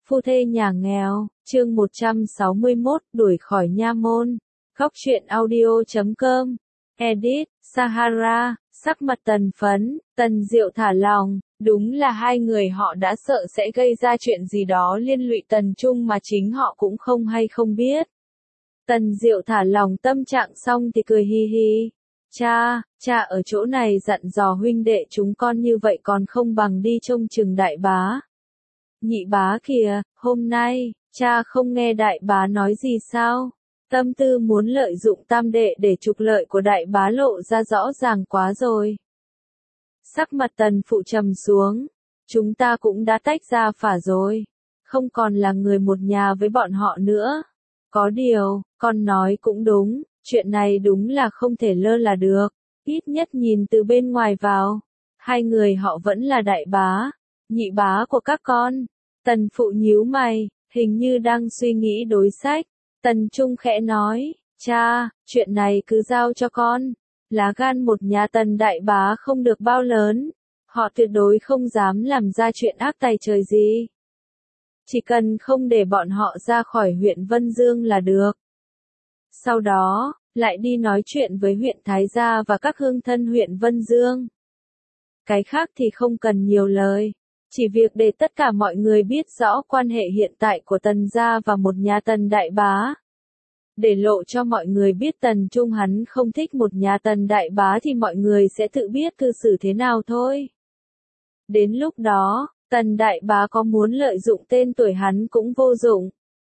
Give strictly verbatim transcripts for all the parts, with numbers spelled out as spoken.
Phu thê nhà nghèo, chương một trăm sáu mươi mốt, đuổi khỏi nha môn. Góc truyện audio chấm com. Edit, Sahara, sắc mặt Tần phấn, Tần Diệu thả lòng, đúng là hai người họ đã sợ sẽ gây ra chuyện gì đó liên lụy Tần Trung mà chính họ cũng không hay không biết. Tần Diệu thả lòng tâm trạng xong thì cười hi hi. Cha, cha ở chỗ này dặn dò huynh đệ chúng con như vậy còn không bằng đi trông chừng đại bá. Nhị bá kìa, hôm nay, cha không nghe đại bá nói gì sao? Tâm tư muốn lợi dụng tam đệ để trục lợi của đại bá lộ ra rõ ràng quá rồi. Sắc mặt Tần phụ trầm xuống. Chúng ta cũng đã tách ra phả rồi. Không còn là người một nhà với bọn họ nữa. Có điều, con nói cũng đúng, chuyện này đúng là không thể lơ là được. Ít nhất nhìn từ bên ngoài vào, hai người họ vẫn là đại bá, nhị bá của các con. Tần phụ nhíu mày, hình như đang suy nghĩ đối sách. Tần Trung khẽ nói, cha, chuyện này cứ giao cho con. Lá gan một nhà Tần đại bá không được bao lớn. Họ tuyệt đối không dám làm ra chuyện ác tày trời gì. Chỉ cần không để bọn họ ra khỏi huyện Vân Dương là được. Sau đó, lại đi nói chuyện với huyện Thái Gia và các hương thân huyện Vân Dương. Cái khác thì không cần nhiều lời. Chỉ việc để tất cả mọi người biết rõ quan hệ hiện tại của Tần gia và một nhà Tần đại bá. Để lộ cho mọi người biết Tần Trung hắn không thích một nhà Tần đại bá thì mọi người sẽ tự biết cư xử thế nào thôi. Đến lúc đó, Tần đại bá có muốn lợi dụng tên tuổi hắn cũng vô dụng.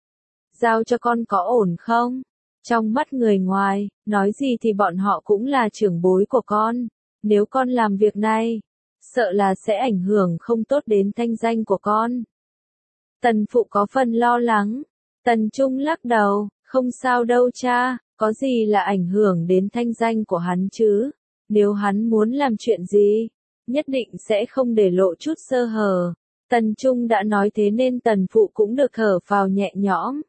Giao cho con có ổn không? Trong mắt người ngoài, nói gì thì bọn họ cũng là trưởng bối của con. Nếu con làm việc này, sợ là sẽ ảnh hưởng không tốt đến thanh danh của con. Tần phụ có phần lo lắng. Tần Trung lắc đầu, không sao đâu cha, có gì là ảnh hưởng đến thanh danh của hắn chứ. Nếu hắn muốn làm chuyện gì, nhất định sẽ không để lộ chút sơ hở. Tần Trung đã nói thế nên tần phụ cũng được thở phào nhẹ nhõm.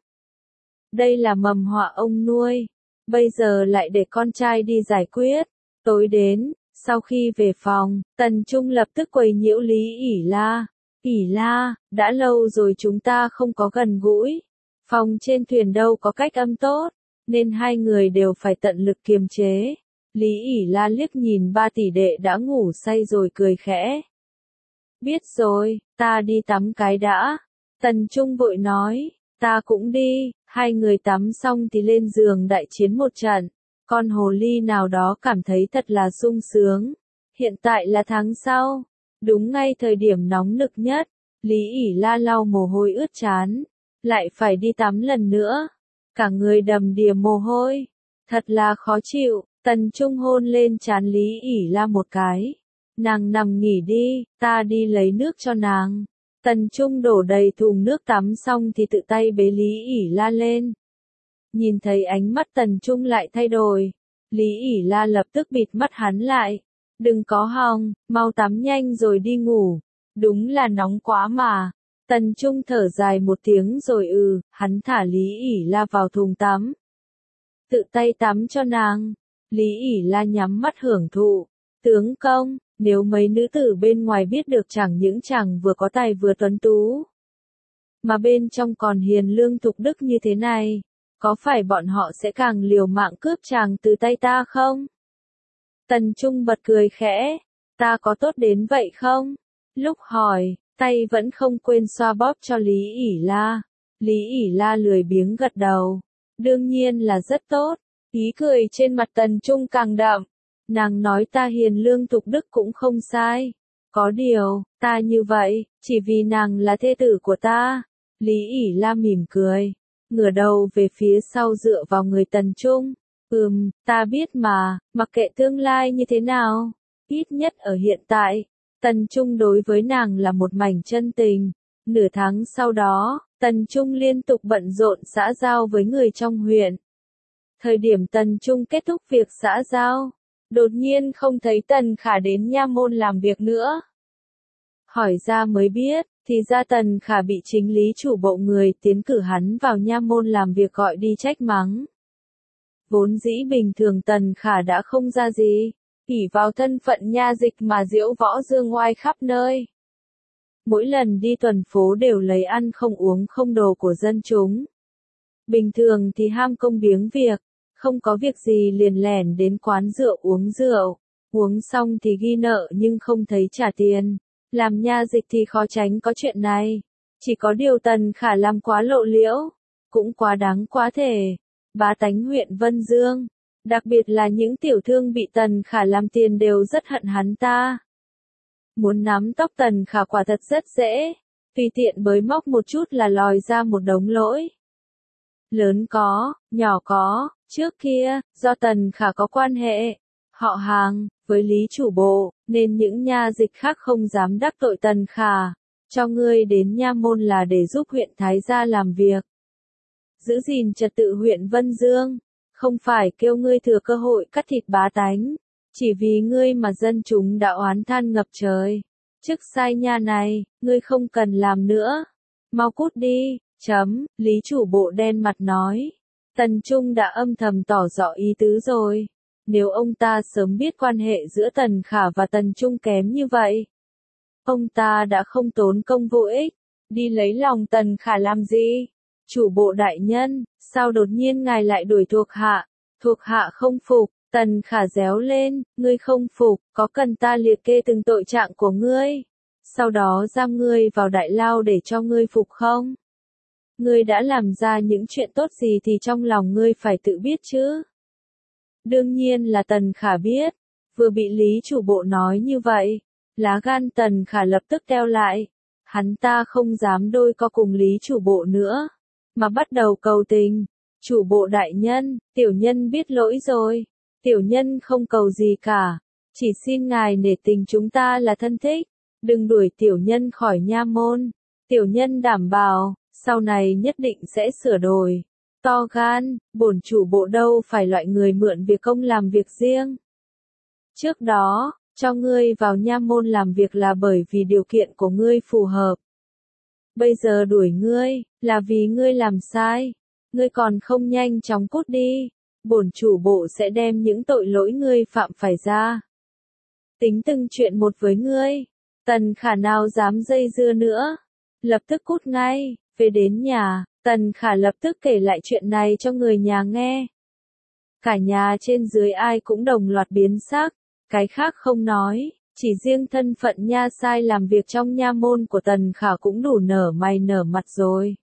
Đây là mầm họa ông nuôi, bây giờ lại để con trai đi giải quyết. Tối đến, sau khi về phòng, Tần Trung lập tức quấy nhiễu Lý ỉ La. ỉ La, đã lâu rồi chúng ta không có gần gũi. Phòng trên thuyền đâu có cách âm tốt, nên hai người đều phải tận lực kiềm chế. Lý ỉ La liếc nhìn ba tỷ đệ đã ngủ say rồi cười khẽ. Biết rồi, ta đi tắm cái đã. Tần Trung vội nói, ta cũng đi. Hai người tắm xong thì lên giường đại chiến một trận. Con hồ ly nào đó cảm thấy thật là sung sướng. Hiện tại là tháng sau, đúng ngay thời điểm nóng nực nhất. Lý ỉ La lau mồ hôi ướt trán, lại phải đi tắm lần nữa. Cả người đầm đìa mồ hôi, thật là khó chịu. Tần Trung hôn lên trán Lý ỉ La một cái. Nàng nằm nghỉ đi, ta đi lấy nước cho nàng. Tần Trung đổ đầy thùng nước tắm xong thì tự tay bế Lý ỉ La lên. Nhìn thấy ánh mắt Tần Trung lại thay đổi, Lý ỉ La lập tức bịt mắt hắn lại. Đừng có hòng, mau tắm nhanh rồi đi ngủ. Đúng là nóng quá mà. Tần Trung thở dài một tiếng rồi ừ, hắn thả Lý ỉ La vào thùng tắm. Tự tay tắm cho nàng. Lý ỉ La nhắm mắt hưởng thụ. Tướng công, nếu mấy nữ tử bên ngoài biết được chẳng những chàng vừa có tài vừa tuấn tú, mà bên trong còn hiền lương thục đức như thế này, có phải bọn họ sẽ càng liều mạng cướp chàng từ tay ta không? Tần Trung bật cười khẽ, ta có tốt đến vậy không? Lúc hỏi, tay vẫn không quên xoa bóp cho Lý ỉ La. Lý ỉ La lười biếng gật đầu. Đương nhiên là rất tốt. Ý cười trên mặt Tần Trung càng đậm. Nàng nói ta hiền lương thục đức cũng không sai. Có điều, ta như vậy, chỉ vì nàng là thê tử của ta. Lý ỉ La mỉm cười, ngửa đầu về phía sau dựa vào người Tần Trung. Ừm, ta biết mà, mặc kệ tương lai như thế nào, ít nhất ở hiện tại, Tần Trung đối với nàng là một mảnh chân tình. Nửa tháng sau đó, Tần Trung liên tục bận rộn xã giao với người trong huyện. Thời điểm Tần Trung kết thúc việc xã giao, đột nhiên không thấy Tần Khả đến nha môn làm việc nữa. Hỏi ra mới biết, thì ra Tần Khả bị chính lý chủ bộ người tiến cử hắn vào nha môn làm việc gọi đi trách mắng. Vốn dĩ bình thường Tần Khả đã không ra gì, ỷ vào thân phận nha dịch mà diễu võ dương oai khắp nơi. mỗi lần đi tuần phố đều lấy ăn không uống không đồ của dân chúng. Bình thường thì ham công biếng việc, không có việc gì liền lẻn đến quán rượu uống rượu, uống xong thì ghi nợ nhưng không thấy trả tiền. Làm nha dịch thì khó tránh có chuyện này, chỉ có điều Tần Khả làm quá lộ liễu, cũng quá đáng quá thể. Bá tánh huyện Vân Dương, đặc biệt là những tiểu thương bị Tần Khả làm tiền đều rất hận hắn ta. Muốn nắm tóc Tần Khả quả thật rất dễ, tùy tiện bới móc một chút là lòi ra một đống lỗi. Lớn có, nhỏ có, trước kia, do Tần Khả có quan hệ, họ hàng, với lý chủ bộ, nên những nha dịch khác không dám đắc tội Tần Khả, cho ngươi đến nha môn là để giúp huyện Thái Gia làm việc. Giữ gìn trật tự huyện Vân Dương, không phải kêu ngươi thừa cơ hội cắt thịt bá tánh, chỉ vì ngươi mà dân chúng đã oán than ngập trời. Chức sai nha này, ngươi không cần làm nữa, mau cút đi, chấm, lý chủ bộ đen mặt nói. Tần Trung đã âm thầm tỏ rõ ý tứ rồi. Nếu ông ta sớm biết quan hệ giữa Tần Khả và Tần Trung kém như vậy, ông ta đã không tốn công vô ích, đi lấy lòng Tần Khả làm gì? Chủ bộ đại nhân, sao đột nhiên ngài lại đuổi thuộc hạ? Thuộc hạ không phục, Tần Khả réo lên, ngươi không phục, có cần ta liệt kê từng tội trạng của ngươi? Sau đó giam ngươi vào đại lao để cho ngươi phục không? Ngươi đã làm ra những chuyện tốt gì thì trong lòng ngươi phải tự biết chứ? Đương nhiên là Tần Khả biết, vừa bị lý chủ bộ nói như vậy, lá gan Tần Khả lập tức teo lại, hắn ta không dám đôi co cùng lý chủ bộ nữa, mà bắt đầu cầu tình, chủ bộ đại nhân, tiểu nhân biết lỗi rồi, tiểu nhân không cầu gì cả, chỉ xin ngài nể tình chúng ta là thân thích, đừng đuổi tiểu nhân khỏi nha môn, tiểu nhân đảm bảo, sau này nhất định sẽ sửa đổi. To gan, bổn chủ bộ đâu phải loại người mượn việc công làm việc riêng. Trước đó, cho ngươi vào nha môn làm việc là bởi vì điều kiện của ngươi phù hợp. Bây giờ đuổi ngươi, là vì ngươi làm sai. Ngươi còn không nhanh chóng cút đi, bổn chủ bộ sẽ đem những tội lỗi ngươi phạm phải ra. Tính từng chuyện một với ngươi, Tần Khả nào dám dây dưa nữa, lập tức cút ngay, về đến nhà. Tần Khả lập tức kể lại chuyện này cho người nhà nghe. Cả nhà trên dưới ai cũng đồng loạt biến sắc, cái khác không nói, chỉ riêng thân phận nha sai làm việc trong nha môn của Tần Khả cũng đủ nở mày nở mặt rồi.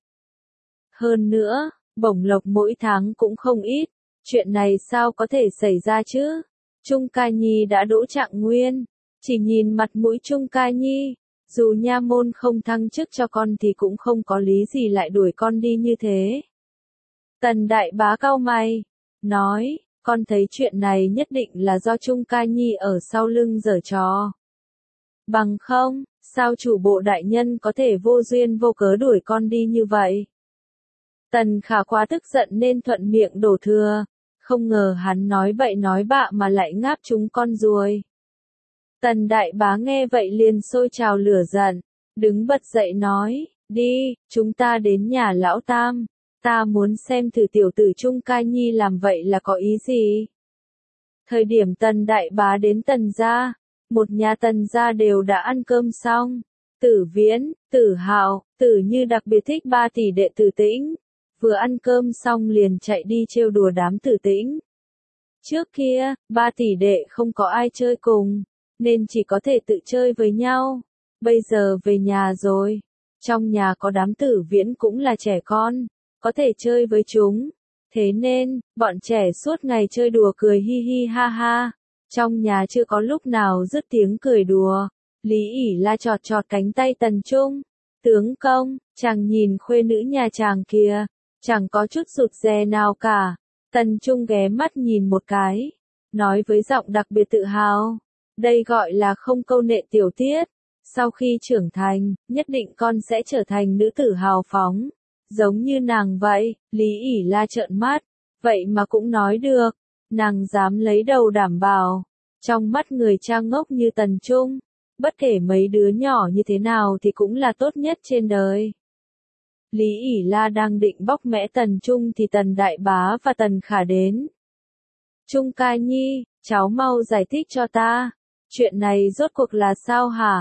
Hơn nữa, bổng lộc mỗi tháng cũng không ít, chuyện này sao có thể xảy ra chứ? Trung Ca Nhi đã đỗ trạng nguyên, chỉ nhìn mặt mũi Trung Ca Nhi, dù nha môn không thăng chức cho con thì cũng không có lý gì lại đuổi con đi như thế. Tần đại bá cau mày, nói, con thấy chuyện này nhất định là do Trung Ca Nhi ở sau lưng giở trò. Bằng không, sao chủ bộ đại nhân có thể vô duyên vô cớ đuổi con đi như vậy? Tần Khả quá tức giận nên thuận miệng đổ thừa, không ngờ hắn nói bậy nói bạ mà lại ngáp chúng con ruồi. Tần đại bá nghe vậy liền sôi trào lửa giận, đứng bật dậy nói, đi, chúng ta đến nhà lão Tam, ta muốn xem thử tiểu tử Trung Ca Nhi làm vậy là có ý gì. Thời điểm Tần đại bá đến Tần gia, một nhà Tần gia đều đã ăn cơm xong, Tử Viễn, Tử Hạo, Tử Như đặc biệt thích ba tỷ đệ Tử Tĩnh, vừa ăn cơm xong liền chạy đi trêu đùa đám Tử Tĩnh. Trước kia, ba tỷ đệ không có ai chơi cùng, nên chỉ có thể tự chơi với nhau. Bây giờ về nhà rồi, trong nhà có đám Tử Viễn cũng là trẻ con, có thể chơi với chúng. Thế nên, bọn trẻ suốt ngày chơi đùa cười hi hi ha ha. Trong nhà chưa có lúc nào dứt tiếng cười đùa. Lý ỉ la chọt chọt cánh tay Tần Trung. Tướng công, chàng nhìn khuê nữ nhà chàng kìa, chẳng có chút rụt rè nào cả. Tần Trung ghé mắt nhìn một cái, nói với giọng đặc biệt tự hào. Đây gọi là không câu nệ tiểu tiết. Sau khi trưởng thành, nhất định con sẽ trở thành nữ tử hào phóng. Giống như nàng vậy, Lý ỉ la trợn mắt. Vậy mà cũng nói được. Nàng dám lấy đầu đảm bảo. Trong mắt người cha ngốc như Tần Trung, bất kể mấy đứa nhỏ như thế nào thì cũng là tốt nhất trên đời. Lý ỉ la đang định bóc mẽ Tần Trung thì Tần Đại Bá và Tần Khả đến. Trung Ca Nhi, cháu mau giải thích cho ta. Chuyện này rốt cuộc là sao hả?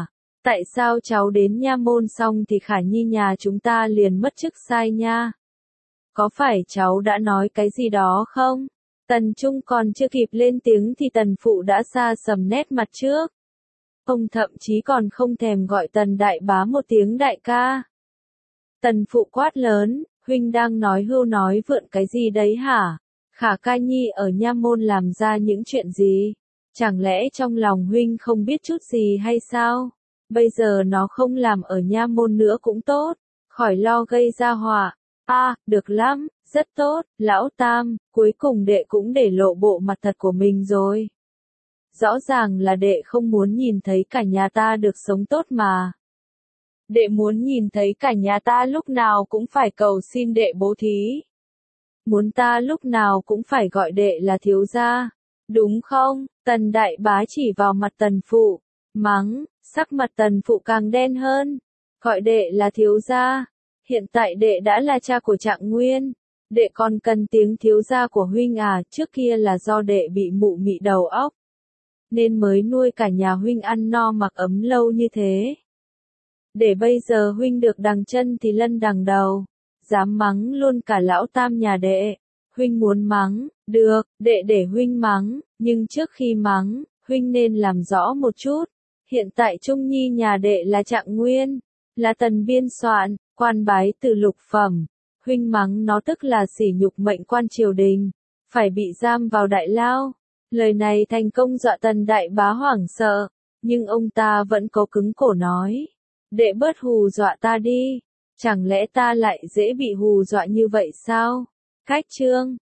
Tại sao cháu đến nha môn xong thì Khả Nhi nhà chúng ta liền mất chức sai nha? Có phải cháu đã nói cái gì đó không? Tần Trung còn chưa kịp lên tiếng thì Tần Phụ đã xa sầm nét mặt trước. Ông thậm chí còn không thèm gọi Tần Đại Bá một tiếng đại ca. Tần Phụ quát lớn, huynh đang nói hưu nói vượn cái gì đấy hả? Khả Ca Nhi ở nha môn làm ra những chuyện gì? Chẳng lẽ trong lòng huynh không biết chút gì hay sao? Bây giờ nó không làm ở nha môn nữa cũng tốt, khỏi lo gây ra họa. A, à, được lắm, rất tốt, lão Tam, cuối cùng đệ cũng để lộ bộ mặt thật của mình rồi. Rõ ràng là đệ không muốn nhìn thấy cả nhà ta được sống tốt mà. Đệ muốn nhìn thấy cả nhà ta lúc nào cũng phải cầu xin đệ bố thí. Muốn ta lúc nào cũng phải gọi đệ là thiếu gia. Đúng không? Tần Đại Bá chỉ vào mặt Tần Phụ, mắng, sắc mặt Tần Phụ càng đen hơn. Gọi đệ là thiếu gia. Hiện tại đệ đã là cha của Trạng Nguyên. Đệ còn cần tiếng thiếu gia của huynh à, trước kia là do đệ bị mụ mị đầu óc. Nên mới nuôi cả nhà huynh ăn no mặc ấm lâu như thế. Để bây giờ huynh được đằng chân thì lân đằng đầu. Dám mắng luôn cả lão Tam nhà đệ. Huynh muốn mắng, được, đệ để huynh mắng, nhưng trước khi mắng, huynh nên làm rõ một chút. Hiện tại Trung Nhi nhà đệ là Trạng Nguyên, là Tần biên soạn, quan bái từ lục phẩm. Huynh mắng nó tức là sỉ nhục mệnh quan triều đình, phải bị giam vào đại lao. Lời này thành công dọa Tần Đại Bá hoảng sợ, nhưng ông ta vẫn cố cứng cổ nói. Đệ bớt hù dọa ta đi, chẳng lẽ ta lại dễ bị hù dọa như vậy sao? Khách chương